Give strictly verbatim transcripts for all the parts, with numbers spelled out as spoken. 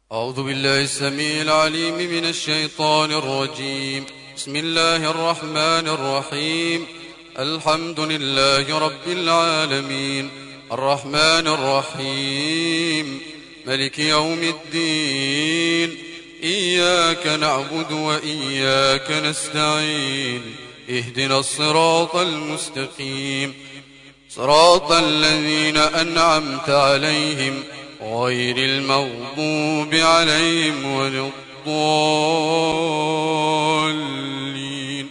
أعوذ بالله السميع العليم من الشيطان الرجيم. بسم الله الرحمن الرحيم. الحمد لله رب العالمين، الرحمن الرحيم، ملك يوم الدين. إياك نعبد وإياك نستعين. اهدنا الصراط المستقيم، صراط الذين أنعمت عليهم غير المغضوب عليهم ولا الضالين.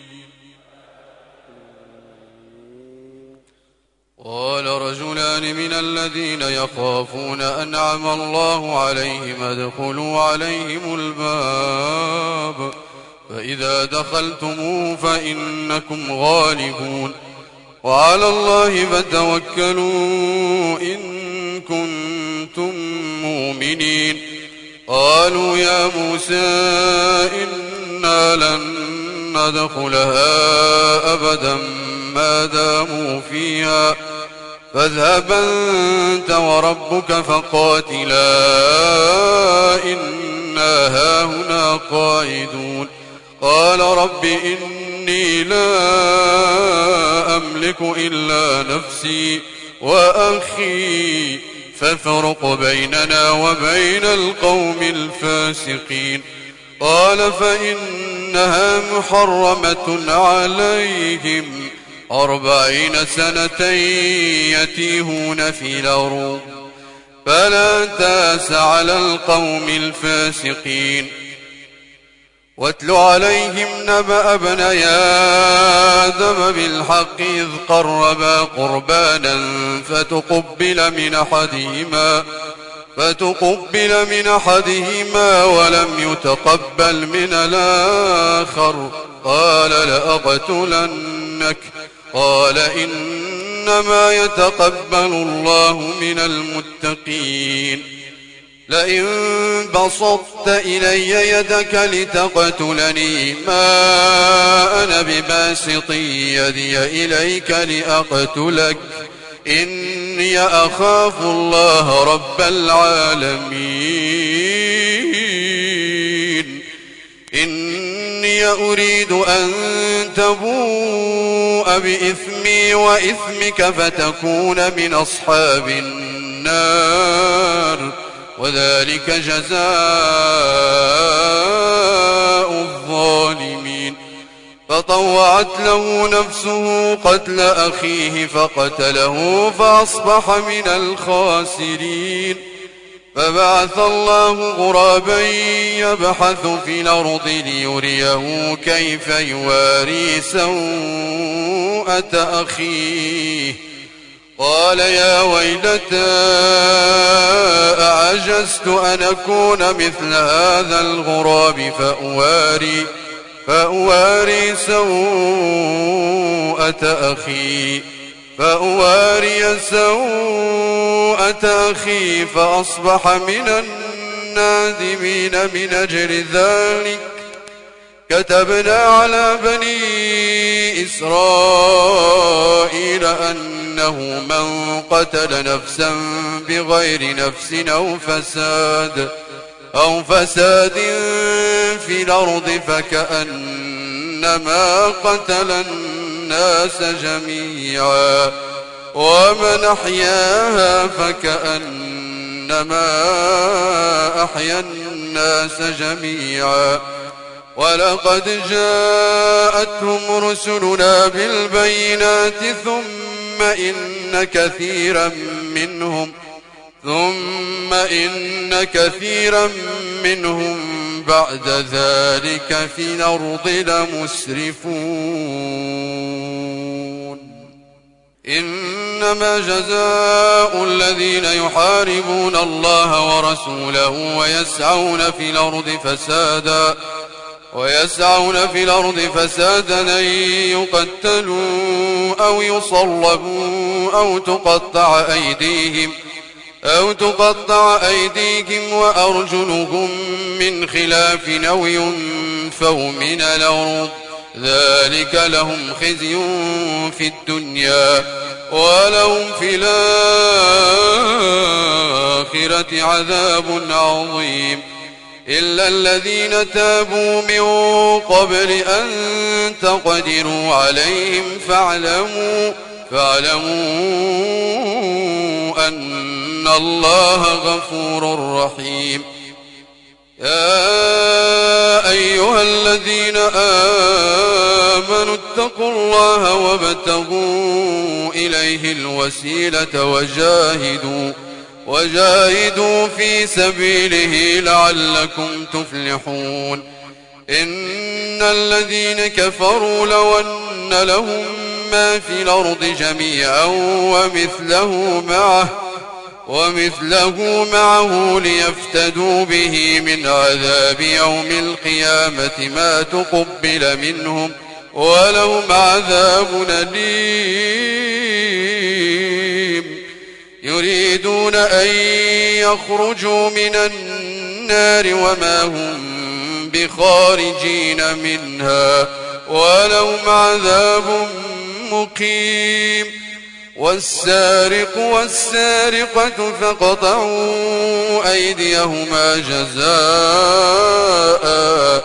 قال رجلان من الذين يخافون أنعم الله عليهم ادخلوا عليهم الباب فإذا دخلتموه فإنكم غالبون وعلى الله فتوكلوا إن كنتم مؤمنين. قالوا يا موسى إنا لن ندخلها أبدا ما داموا فيها فاذهب أنت وربك فقاتلا إنا هاهنا قاعدون. قال رب إني لا أملك إلا نفسي وأخي فافرق بيننا وبين القوم الفاسقين. قال فإنها محرمة عليهم أربعين سنة يتيهون في الأرض فلا تأس على القوم الفاسقين. واتل عليهم نبأ ابني آدم بالحق إذ قربا قربانا فتقبل من أحدهما فتقبل من أحدهما ولم يتقبل من الآخر قال لأقتلنك. قال إنما يتقبل الله من المتقين. لئن بسطت إلي يدك لتقتلني ما أنا بباسط يدي إليك لأقتلك إني أخاف الله رب العالمين. إني أريد أن تبوء بإثمي وإثمك فتكون من أصحاب النار وذلك جزاء الظالمين. فطوعت له نفسه قتل أخيه فقتله فأصبح من الخاسرين. فبعث الله غرابا يبحث في الأرض ليريه كيف يواري سوءة أخيه. قال يا ويلتى أعجزت أن أكون مثل هذا الغراب فأواري, فأواري سوءة أخي فأواري سوءة أخي فأصبح من النادمين. من أجل ذلك كتبنا على بني إسرائيل أنه من قتل نفسا بغير نفس أو فساد أو فساد في الأرض فكأنما قتل الناس جميعا ومن أحياها فكأنما أحيا الناس جميعا. ولقد جاءتهم رسلنا بالبينات ثم إن كثيرا منهم ثم إن كثيرا منهم بعد ذلك في الأرض لمسرفون. إنما جزاء الذين يحاربون الله ورسوله ويسعون في الأرض فسادا ويسعون في الأرض فسادا أن يقتلوا أو يصلبوا أو تقطع أيديهم أو تقطع أيديهم وأرجلهم من خلاف أو ينفوا من الأرض ذلك لهم خزي في الدنيا ولهم في الآخرة عذاب عظيم. إلا الذين تابوا من قبل أن تقدروا عليهم فاعلموا, فاعلموا أن الله غفور رحيم. يا أيها الذين آمنوا اتقوا الله وابتغوا إليه الوسيلة وجاهدوا, وجاهدوا في سبيله لعلكم تفلحون. إن الذين كفروا لو أن لهم ما في الأرض جميعا ومثله معه ومثله معه ليفتدوا به من عذاب يوم القيامة ما تقبل منهم ولهم عذاب أليم. يريدون أن يخرجوا من النار وما هم بخارجين منها ولهم عذاب مقيم. والسارق والسارقة فاقطعوا أيديهما جزاء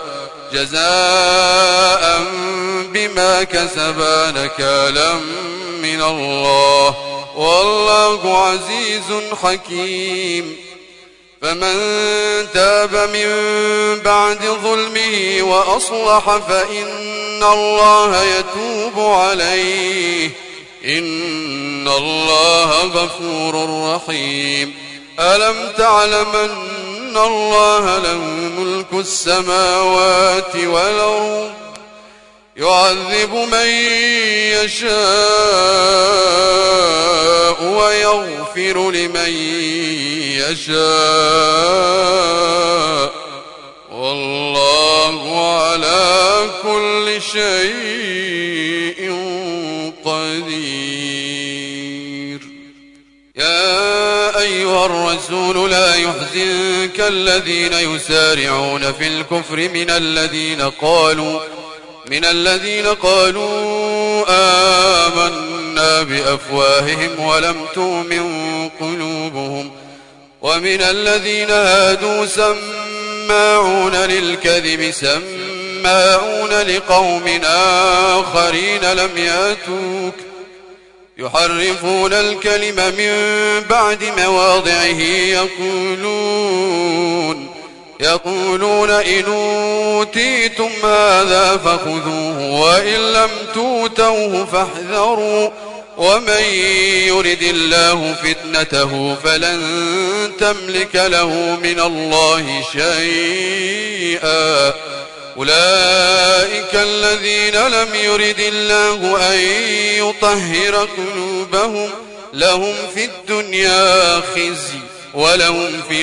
جزاء بما كسبا نكالا من الله والله عزيز حكيم. فمن تاب من بعد ظلمه وأصلح فإن الله يتوب عليه إن الله غفور رحيم. ألم تعلم أن الله له ملك السماوات والأرض يعذب من يشاء ويغفر لمن يشاء والله على كل شيء قدير. يا أيها الرسول لا يحزنك الذين يسارعون في الكفر من الذين قالوا من الذين قالوا آمنا بأفواههم ولم تؤمن قلوبهم ومن الذين هادوا سماعون للكذب سماعون لقوم آخرين لم يأتوك يحرفون الكلم من بعد مواضعه يقولون يقولون إن أوتيتم هذا فخذوه وإن لم تؤتوه فاحذروا ومن يرد الله فتنته فلن تملك له من الله شيئا. أولئك الذين لم يرد الله أن يطهر قلوبهم لهم في الدنيا خزي ولهم في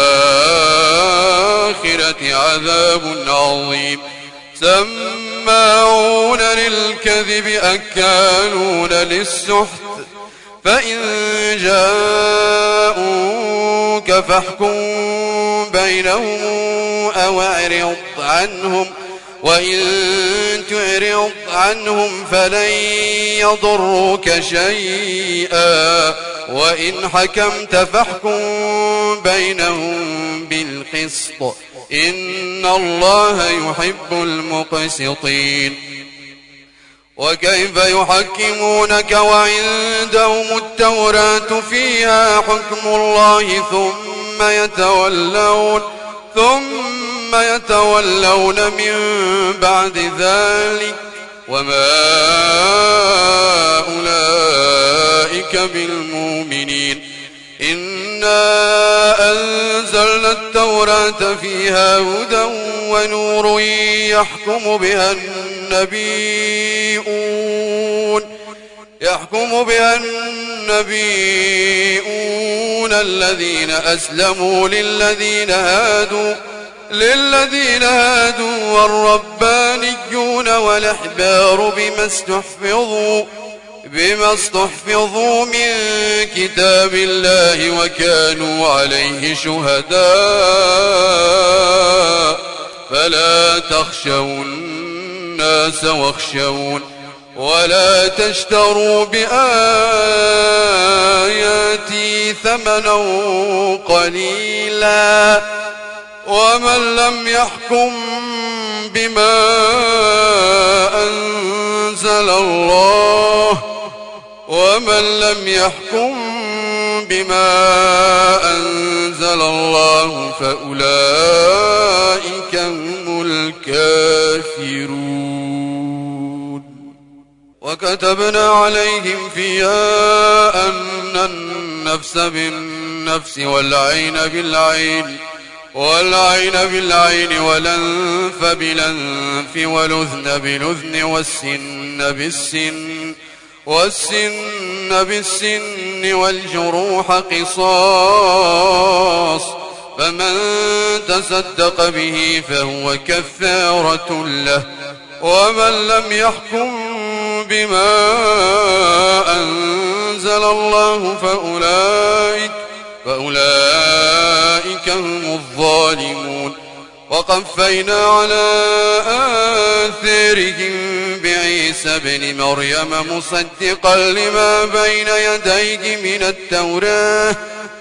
الآخرة عذاب عظيم. سماعون للكذب أكالون للسحت فإن جاءوك فاحكم بينهم أو أعرض عنهم وإن تعرض عنهم فلن يضروك شيئا وإن حكمت فاحكم بينهم بالقسط إن الله يحب المقسطين. وكيف يحكمونك وعندهم التوراة فيها حكم الله ثم يتولون ثم يتولون من بعد ذلك وما أولئك بالمؤمنين. إنا أنزلنا التوراة فيها هدى ونور يحكم بها النبيون يحكم بها النبيون الذين أسلموا للذين هادوا للذين هادوا والربانيون والأحبار بما استحفظوا بما استحفظوا من كتاب الله وكانوا عليه شهداء فلا تخشوا الناس واخشون ولا تشتروا بآياتي ثمنا قليلا ومن لم يحكم بما أنزل الله ومن لم يحكم بما أنزل الله فأولئك هم الكافرون. وكتبنا عليهم فيها أن النفس بالنفس والعين بالعين والعين بالعين والأنف بالأنف والأذن بالأذن والسن بالسن والسن بالسن والجروح قصاص، فمن تصدق به فهو كفارة له. ومن لم يحكم بما أنزل الله فأولئك فأولئك هم الظالمون. وقفينا على آثارهم بعيسى بن مريم مصدقا لما بين يديه من التوراة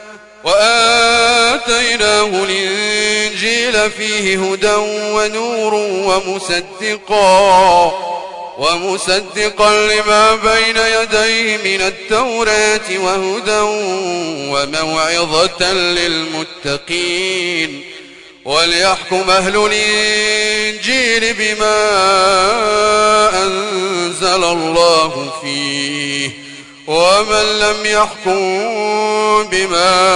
وآتيناه الإنجيل فيه هدى ونور ومصدقا ومصدقا لما بين يديه من التوراة وهدى وموعظة للمتقين. وليحكم أهل الإنجيل بما أنزل الله فيه، ومن لم يحكم بما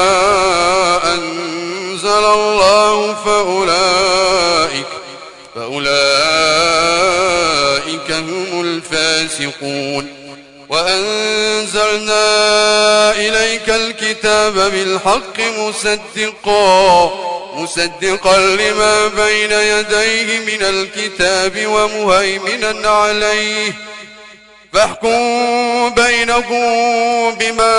أنزل الله فأولئك فأولئك هم الفاسقون. وأنزلنا إليك الكتاب بالحق مصدقا مصدقا لما بين يديه من الكتاب ومهيمنا عليه، فاحكم بينهم بما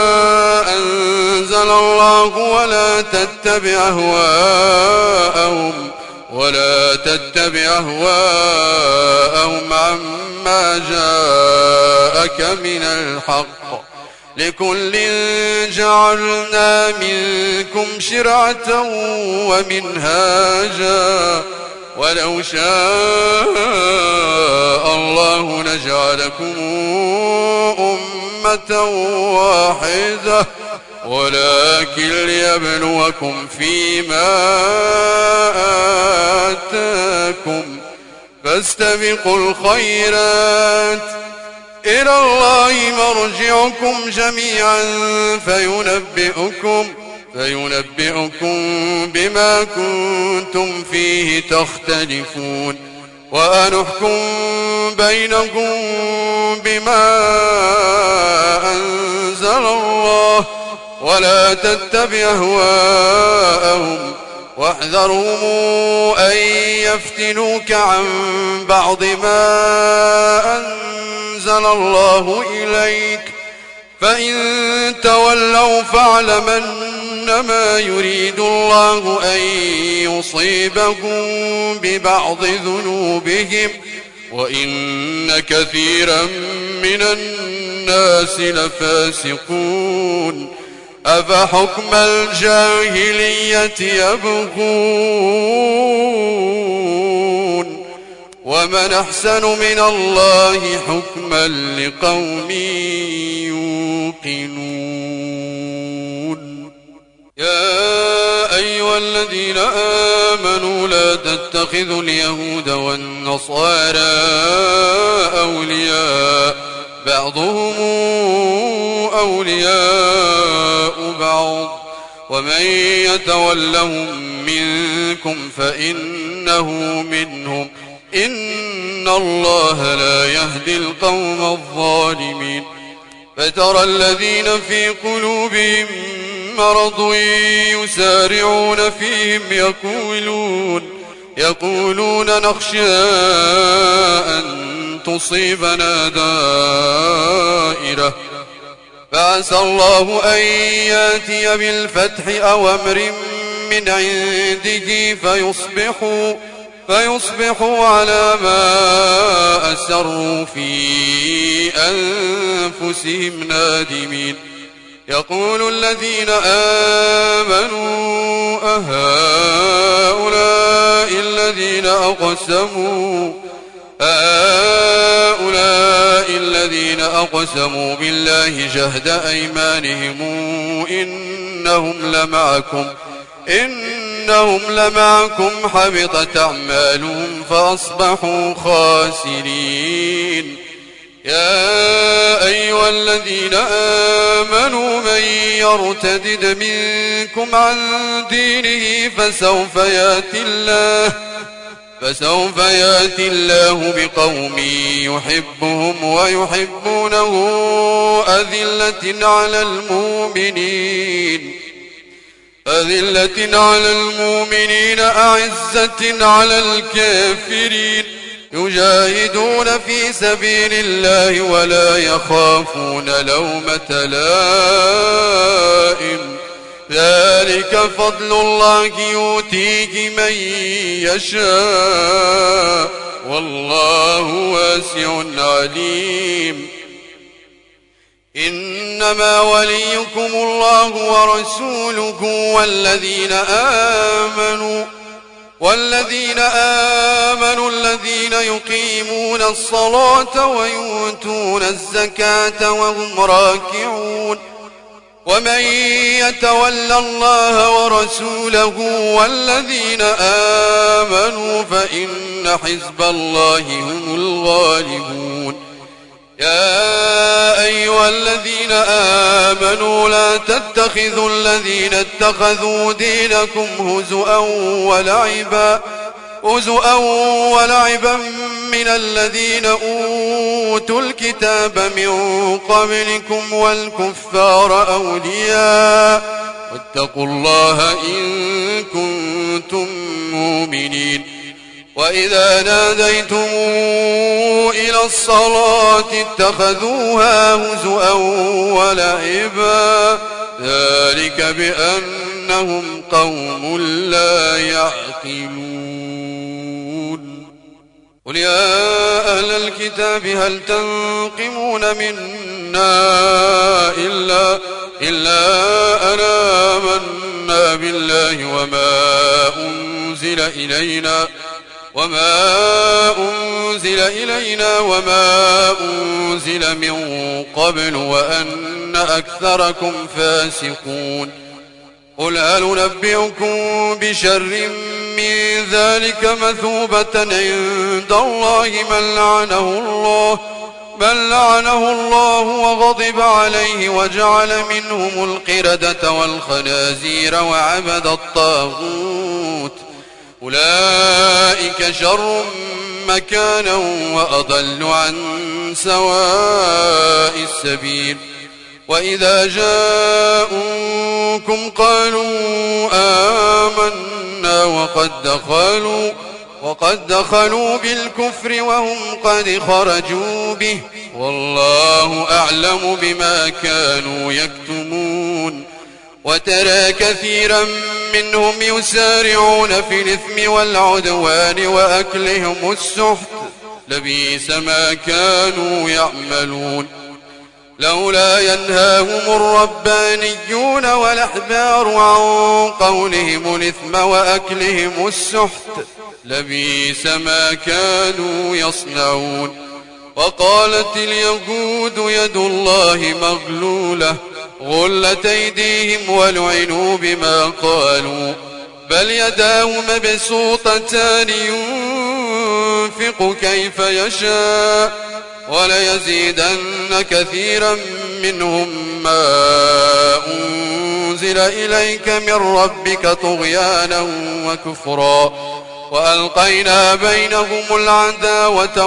أنزل الله ولا تتبع أهواءهم ولا تتبع أهواءهم عما جاءك من الحق، لكل جعلنا منكم شرعة ومنهاجا ولو شاء الله لجعلكم أمة واحدة ولكن ليبلوكم فيما آتاكم، فاستبقوا الخيرات إلى الله مرجعكم جميعا فينبئكم فينبئكم بما كنتم فيه تختلفون. وأنحكم بينكم بما أنزل الله ولا تتبع أهواءهم واحذرهم أن يفتنوك عن بعض ما أنزل الله إليك، فإن تولوا فاعلم أنما يريد الله أن يصيبهم ببعض ذنوبهم وإن كثيرا من الناس لفاسقون. أفحكم الجاهلية يبغون ومن أحسن من الله حكما لقوم يوقنون. يا أيها الذين آمنوا لا تتخذوا اليهود والنصارى أولياء بعضهم أولياء بعض ومن يتولهم منكم فإنه منهم إن الله لا يهدي القوم الظالمين. فترى الذين في قلوبهم مرض يسارعون فيهم يقولون يقولون نخشى أن تصيبنا دائرة فعسى الله أن ياتي بالفتح أو أمر من عنده فيصبحوا فيصبحوا على ما أسروا في أنفسهم نادمين. يقول الذين آمنوا أهؤلاء أقسموا هؤلاء الذين أقسموا بالله جهد أيمانهم إنهم لمعكم إنهم لمعكم حبطت أعمالهم فأصبحوا خاسرين. يا أيها الذين آمنوا من يرتدد منكم عن دينه فسوف يأتي الله فسوف يأتي الله بقوم يحبهم ويحبونه أذلة على المؤمنين أذلة على المؤمنين أعزة على الكافرين يجاهدون في سبيل الله ولا يخافون لومة لائم ذلك فضل الله يؤتيه من يشاء والله واسع عليم. إنما وليكم الله ورسوله والذين آمنوا والذين آمنوا الذين يقيمون الصلاة ويؤتون الزكاة وهم راكعون ومن يتول الله ورسوله والذين آمنوا فإن حزب الله هم الغالبون. يا أيها الذين آمنوا لا تتخذوا الذين اتخذوا دينكم هزؤا ولعبا هزؤا ولعبا من الذين أوتوا الكتاب من قبلكم والكفار أولياء واتقوا الله إن كنتم مؤمنين. وإذا ناديتم إلى الصلاة اتخذوها هزؤا ولعبا ذلك بأنهم قوم لا يعقلون. قل يا أهل الكتاب هل تنقمون منا إلا, إلا أن آمنا بالله وما أنزل إلينا وما أنزل إلينا وما أنزل من قبل وأن أكثركم فاسقون. قل هل ننبئكم بشر من ذلك مثوبة عند الله من لعنه الله من لعنه الله وغضب عليه وجعل منهم القردة والخنازير وعبد الطاغوت أولئك شر مكانا وأضل عن سواء السبيل. وإذا جاءوكم قالوا آمنا وقد دخلوا وقد دخلوا بالكفر وهم قد خرجوا به والله أعلم بما كانوا يكتمون. وترى كثيرا منهم يسارعون في الإثم والعدوان وأكلهم السحت لبئس ما كانوا يعملون. لولا ينهاهم الربانيون والأحبار عن قولهم الإثم وأكلهم السحت لبئس ما كانوا يصنعون. وقالت اليهود يد الله مغلولة غلت أيديهم ولعنوا بما قالوا بل يداه مبسوطتان ينفق كيف يشاء وليزيدن كثيرا منهم ما أنزل إليك من ربك طغيانا وكفرا وألقينا بينهم العداوة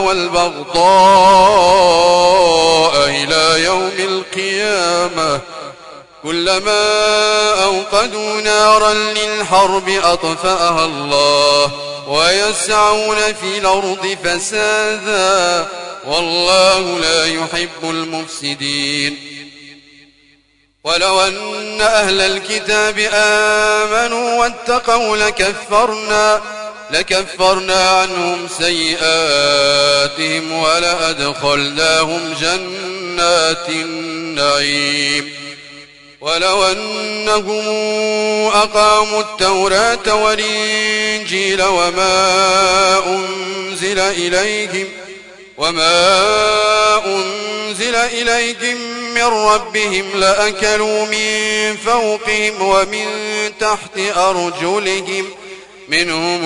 والبغضاء إلى يوم القيامة كلما أوقدوا نارا للحرب أطفأها الله ويسعون في الأرض فسادا والله لا يحب المفسدين. ولو أن أهل الكتاب آمنوا واتقوا لكفرنا لكفرنا عنهم سيئاتهم ولأدخلناهم جنات النعيم. ولو أنهم أقاموا التوراة والإنجيل وما أنزل إليهم وما أنزل إليهم من ربهم لأكلوا من فوقهم ومن تحت أرجلهم منهم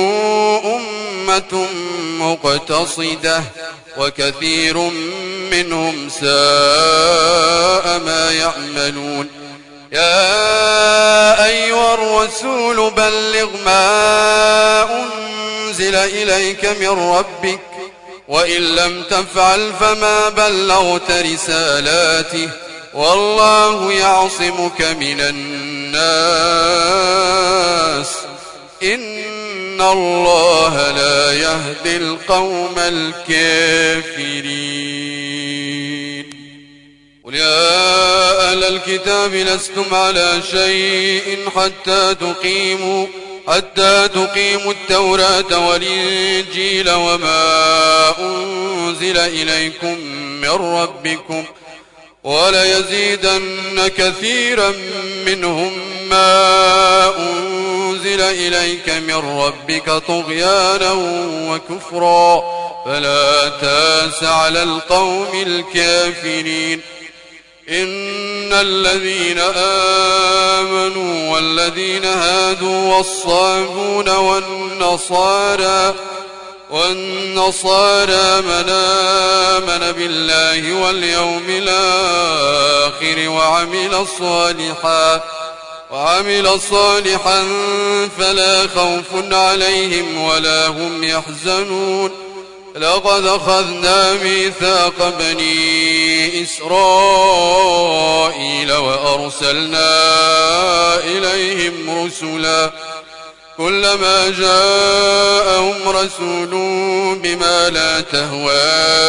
أمة مقتصدة وكثير منهم ساء ما يعملون. يا أيها الرسول بلغ ما أنزل إليك من ربك وإن لم تفعل فما بلغت رسالاته والله يعصمك من الناس إن الله لا يهدي القوم الكافرين. قل يا أهل الكتاب لستم على شيء حتى تقيموا حتى تقيموا التوراة والإنجيل وما أنزل إليكم من ربكم وليزيدن كثيرا منهم ما أنزل إليك من ربك طغيانا وكفرا فلا تاس على القوم الكافرين. إن الذين آمنوا والذين هادوا والصابون والنصارى والنصارى من آمن بالله واليوم الآخر وعمل صالحا وعمل صالحا فلا خوف عليهم ولا هم يحزنون. لقد أخذنا ميثاق بني إسرائيل وأرسلنا إليهم رسلا كلما جاءهم رسول بما لا تهوى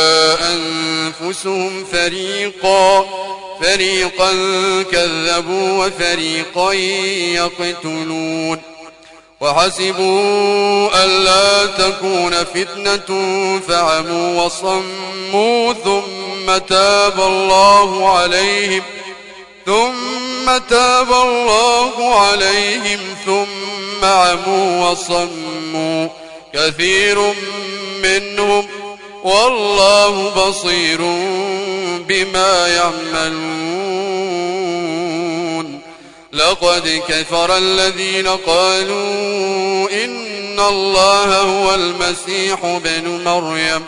أنفسهم فريقا فريقا كذبوا وفريقا يقتلون. وحسبوا ألا تكون فتنة فعموا وصموا ثم تاب الله عليهم ثم تاب الله عليهم ثم عموا وصموا كثير منهم والله بصير بما يعملون. لقد كفر الذين قالوا إن الله هو المسيح ابن مريم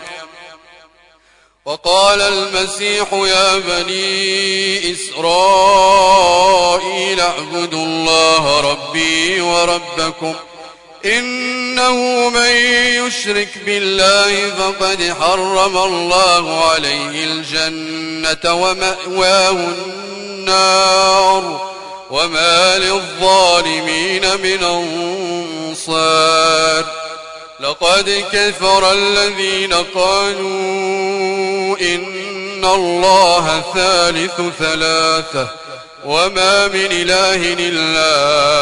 وقال المسيح يا بني إسرائيل اعبدوا الله ربي وربكم إنه من يشرك بالله فقد حرم الله عليه الجنة ومأواه النار وما للظالمين من أنصار. لقد كفر الذين قالوا إن الله ثالث ثلاثة وما من إله إلا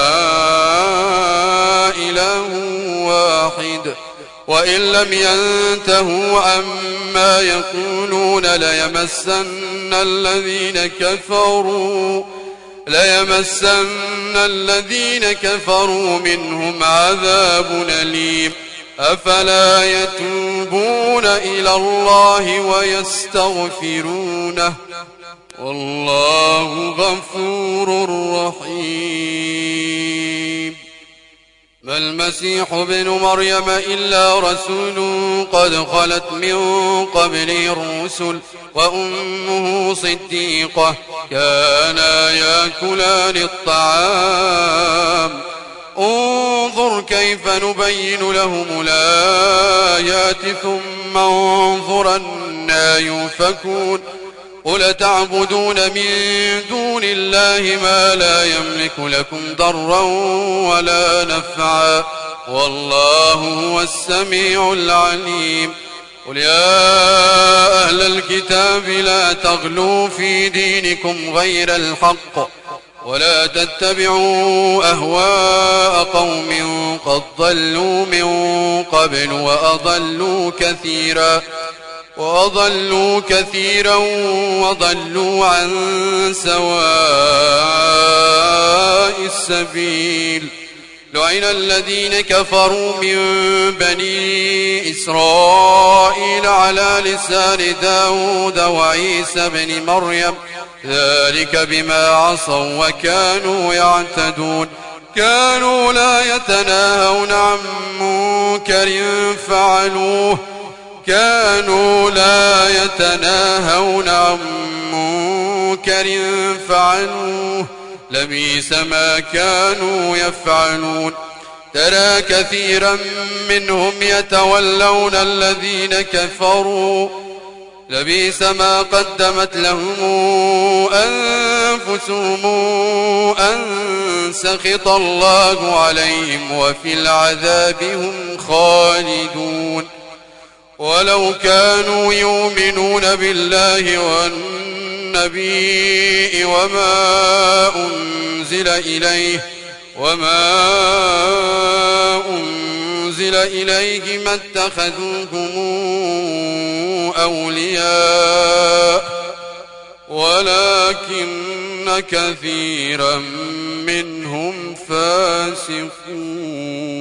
إله واحد وإن لم ينتهوا عما يقولون ليمسن الذين كفروا ليمسن الذين كفروا منهم عذاب أليم. أفلا يتوبون إلى الله ويستغفرونه والله غفور رحيم. ما المسيح ابن مريم إلا رسول قد خلت من قبله الرسل وأمه صديقة كانا يأكلان الطعام انظر كيف نبين لهم الآيات ثم انظر أنى يؤفكون. قل تعبدون من دون الله ما لا يملك لكم ضرا ولا نفعا والله هو السميع العليم. قل يا أهل الكتاب لا تغلوا في دينكم غير الحق ولا تتبعوا أهواء قوم قد ضلوا من قبل وأضلوا كثيرا وأضلوا كثيرا وضلوا عن سواء السبيل. لعن الذين كفروا من بني إسرائيل على لسان داود وعيسى بن مريم ذلك بما عصوا وكانوا يعتدون. كانوا لا يتناهون عن منكر فعلوه كانوا لا يتناهون عن منكر فعلوه لبئس ما كانوا يفعلون. ترى كثيرا منهم يتولون الذين كفروا لبئس ما قدمت لهم أنفسهم أن سخط الله عليهم وفي العذاب هم خالدون. ولو كانوا يؤمنون بالله والنبي وما أنزل إليه وما أنزل إليه ما اتخذوهم أولياء ولكن كثيرا منهم فاسقون.